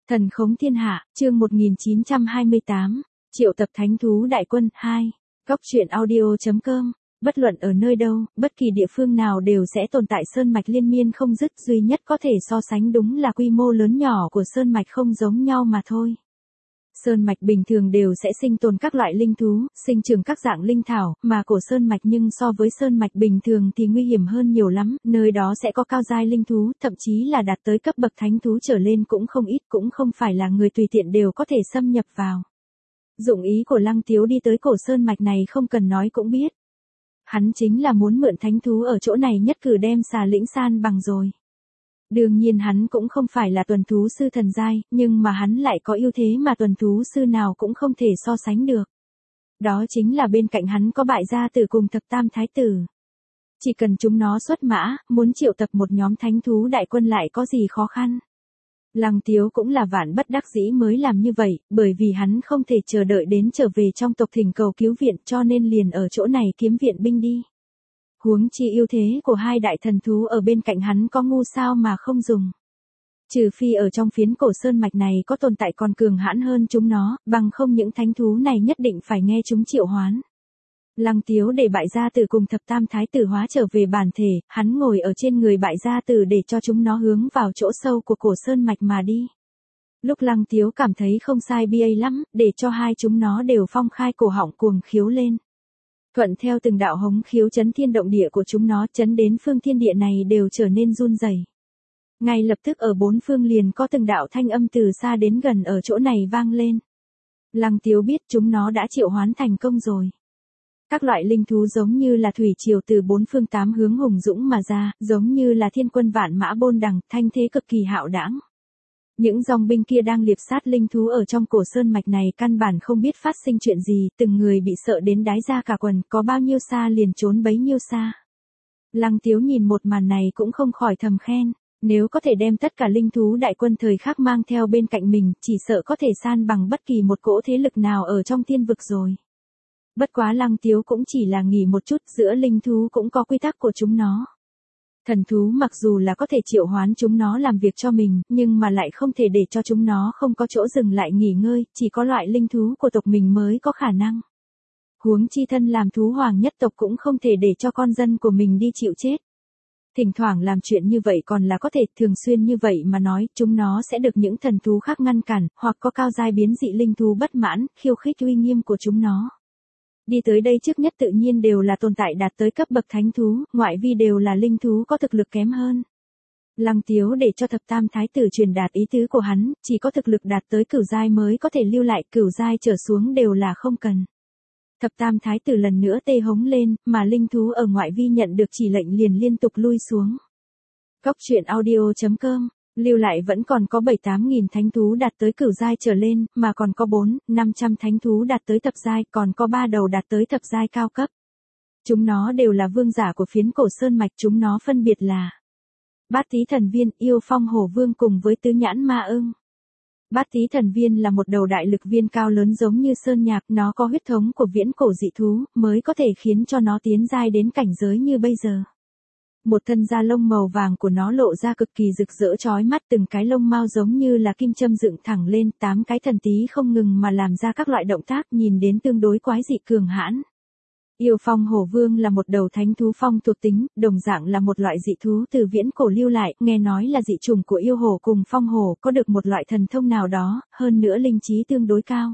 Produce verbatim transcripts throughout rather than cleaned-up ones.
Thần khống thiên hạ, chương một nghìn chín trăm hai mươi tám, triệu tập thánh thú đại quân, hai. Góc truyện audio.com, bất luận ở nơi đâu, bất kỳ địa phương nào đều sẽ tồn tại sơn mạch liên miên không dứt, duy nhất có thể so sánh đúng là quy mô lớn nhỏ của sơn mạch không giống nhau mà thôi. Sơn mạch bình thường đều sẽ sinh tồn các loại linh thú, sinh trưởng các dạng linh thảo, mà cổ sơn mạch nhưng so với sơn mạch bình thường thì nguy hiểm hơn nhiều lắm, nơi đó sẽ có cao giai linh thú, thậm chí là đạt tới cấp bậc thánh thú trở lên cũng không ít, cũng không phải là người tùy tiện đều có thể xâm nhập vào. Dụng ý của Lăng Tiếu đi tới cổ sơn mạch này không cần nói cũng biết. Hắn chính là muốn mượn thánh thú ở chỗ này nhất cử đem xà lĩnh san bằng rồi. Đương nhiên hắn cũng không phải là tuần thú sư thần giai, nhưng mà hắn lại có ưu thế mà tuần thú sư nào cũng không thể so sánh được. Đó chính là bên cạnh hắn có bại gia tử cùng thập tam thái tử. Chỉ cần chúng nó xuất mã, muốn triệu tập một nhóm thánh thú đại quân lại có gì khó khăn. Lăng Tiếu cũng là vạn bất đắc dĩ mới làm như vậy, bởi vì hắn không thể chờ đợi đến trở về trong tộc thỉnh cầu cứu viện cho nên liền ở chỗ này kiếm viện binh đi. Huống chi ưu thế của hai đại thần thú ở bên cạnh hắn có ngu sao mà không dùng. Trừ phi ở trong phiến cổ sơn mạch này có tồn tại còn cường hãn hơn chúng nó, bằng không những thánh thú này nhất định phải nghe chúng triệu hoán. Lăng Tiếu để bại gia tử cùng thập tam thái tử hóa trở về bản thể, hắn ngồi ở trên người bại gia tử để cho chúng nó hướng vào chỗ sâu của cổ sơn mạch mà đi. Lúc Lăng Tiếu cảm thấy không sai bi ai lắm, để cho hai chúng nó đều phong khai cổ họng cuồng khiếu lên. Thuận theo từng đạo hống khiếu chấn thiên động địa của chúng nó, chấn đến phương thiên địa này đều trở nên run rẩy. Ngay lập tức ở bốn phương liền có từng đạo thanh âm từ xa đến gần ở chỗ này vang lên. Lăng Tiếu biết chúng nó đã triệu hoán thành công rồi. Các loại linh thú giống như là thủy triều từ bốn phương tám hướng hùng dũng mà ra, giống như là thiên quân vạn mã bôn đằng, thanh thế cực kỳ hạo đãng. Những dòng binh kia đang liệp sát linh thú ở trong cổ sơn mạch này căn bản không biết phát sinh chuyện gì, từng người bị sợ đến đái ra cả quần, có bao nhiêu xa liền trốn bấy nhiêu xa. Lăng Tiếu nhìn một màn này cũng không khỏi thầm khen, nếu có thể đem tất cả linh thú đại quân thời khắc mang theo bên cạnh mình, chỉ sợ có thể san bằng bất kỳ một cỗ thế lực nào ở trong thiên vực rồi. Bất quá Lăng Tiếu cũng chỉ là nghỉ một chút, giữa linh thú cũng có quy tắc của chúng nó. Thần thú mặc dù là có thể triệu hoán chúng nó làm việc cho mình, nhưng mà lại không thể để cho chúng nó không có chỗ dừng lại nghỉ ngơi, chỉ có loại linh thú của tộc mình mới có khả năng. Huống chi thân làm thú hoàng nhất tộc cũng không thể để cho con dân của mình đi chịu chết. Thỉnh thoảng làm chuyện như vậy còn là có thể, thường xuyên như vậy mà nói, chúng nó sẽ được những thần thú khác ngăn cản, hoặc có cao giai biến dị linh thú bất mãn, khiêu khích uy nghiêm của chúng nó. Đi tới đây trước nhất tự nhiên đều là tồn tại đạt tới cấp bậc thánh thú, ngoại vi đều là linh thú có thực lực kém hơn. Lăng Tiếu để cho thập tam thái tử truyền đạt ý tứ của hắn, chỉ có thực lực đạt tới cửu giai mới có thể lưu lại, cửu giai trở xuống đều là không cần. Thập tam thái tử lần nữa tê hống lên, mà linh thú ở ngoại vi nhận được chỉ lệnh liền liên tục lui xuống. Góc truyện audio.com, lưu lại vẫn còn có bảy tám nghìn thánh thú đạt tới cửu giai trở lên, mà còn có bốn, năm trăm thánh thú đạt tới thập giai, còn có ba đầu đạt tới thập giai cao cấp. Chúng nó đều là vương giả của phiến cổ sơn mạch, chúng nó phân biệt là Bát Tý Thần Viên, Yêu Phong Hổ Vương cùng với Tứ Nhãn Ma Ưng. Bát Tý Thần Viên là một đầu đại lực viên cao lớn giống như sơn nhạc, nó có huyết thống của viễn cổ dị thú, mới có thể khiến cho nó tiến giai đến cảnh giới như bây giờ. Một thân da lông màu vàng của nó lộ ra cực kỳ rực rỡ chói mắt, từng cái lông mao giống như là kim châm dựng thẳng lên, tám cái thần tí không ngừng mà làm ra các loại động tác nhìn đến tương đối quái dị cường hãn. Yêu Phong Hổ Vương là một đầu thánh thú phong thuộc tính, đồng dạng là một loại dị thú từ viễn cổ lưu lại, nghe nói là dị chủng của yêu hổ cùng phong hổ, có được một loại thần thông nào đó, hơn nữa linh trí tương đối cao.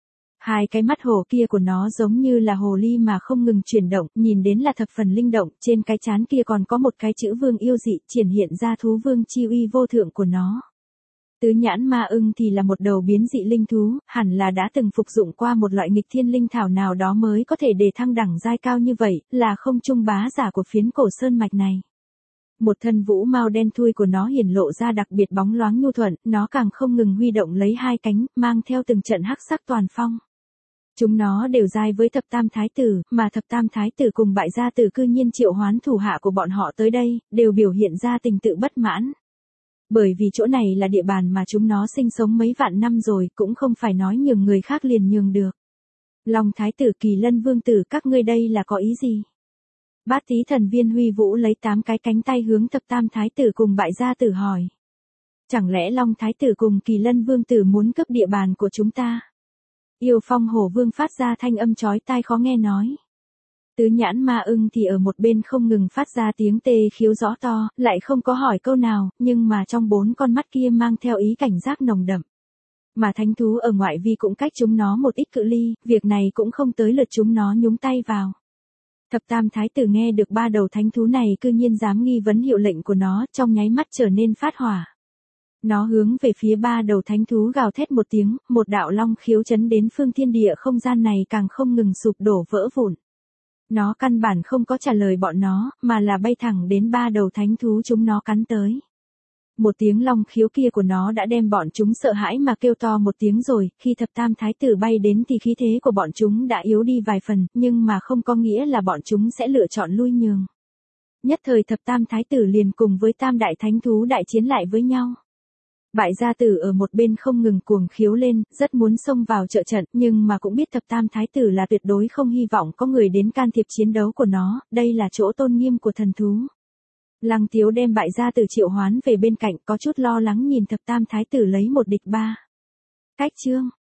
Hai cái mắt hổ kia của nó giống như là hồ ly mà không ngừng chuyển động, nhìn đến là thập phần linh động, trên cái trán kia còn có một cái chữ vương yêu dị, triển hiện ra thú vương chi uy vô thượng của nó. Tứ Nhãn Ma Ưng thì là một đầu biến dị linh thú, hẳn là đã từng phục dụng qua một loại nghịch thiên linh thảo nào đó mới có thể để thăng đẳng giai cao như vậy, là không trung bá giả của phiến cổ sơn mạch này. Một thân vũ mao đen thui của nó hiển lộ ra đặc biệt bóng loáng nhu thuận, nó càng không ngừng huy động lấy hai cánh, mang theo từng trận hắc sắc toàn phong. Chúng nó đều giai với thập tam thái tử, mà thập tam thái tử cùng bại gia tử cư nhiên triệu hoán thủ hạ của bọn họ tới đây, đều biểu hiện ra tình tự bất mãn. Bởi vì chỗ này là địa bàn mà chúng nó sinh sống mấy vạn năm rồi, cũng không phải nói nhường người khác liền nhường được. Long thái tử, Kỳ Lân vương tử, các ngươi đây là có ý gì? Bát Tý Thần Viên huy vũ lấy tám cái cánh tay hướng thập tam thái tử cùng bại gia tử hỏi. Chẳng lẽ Long Thái tử cùng Kỳ Lân Vương tử muốn cướp địa bàn của chúng ta? Yêu Phong Hổ Vương phát ra thanh âm chói tai khó nghe nói. Tứ Nhãn Ma Ưng thì ở một bên không ngừng phát ra tiếng tê khiếu rõ to, lại không có hỏi câu nào, nhưng mà trong bốn con mắt kia mang theo ý cảnh giác nồng đậm. Mà thánh thú ở ngoại vi cũng cách chúng nó một ít cự ly, việc này cũng không tới lượt chúng nó nhúng tay vào. Thập Tam Thái tử nghe được ba đầu thánh thú này cư nhiên dám nghi vấn hiệu lệnh của nó, trong nháy mắt trở nên phát hỏa. Nó hướng về phía ba đầu thánh thú gào thét một tiếng, một đạo long khiếu chấn đến phương thiên địa không gian này càng không ngừng sụp đổ vỡ vụn. Nó căn bản không có trả lời bọn nó, mà là bay thẳng đến ba đầu thánh thú chúng nó cắn tới. Một tiếng long khiếu kia của nó đã đem bọn chúng sợ hãi mà kêu to một tiếng rồi, khi thập tam thái tử bay đến thì khí thế của bọn chúng đã yếu đi vài phần, nhưng mà không có nghĩa là bọn chúng sẽ lựa chọn lui nhường. Nhất thời thập tam thái tử liền cùng với tam đại thánh thú đại chiến lại với nhau. Bại gia tử ở một bên không ngừng cuồng khiếu lên, rất muốn xông vào trợ trận, nhưng mà cũng biết thập tam thái tử là tuyệt đối không hy vọng có người đến can thiệp chiến đấu của nó, đây là chỗ tôn nghiêm của thần thú. Lăng Tiếu đem bại gia tử triệu hoán về bên cạnh, có chút lo lắng nhìn thập tam thái tử lấy một địch ba. Cách chương,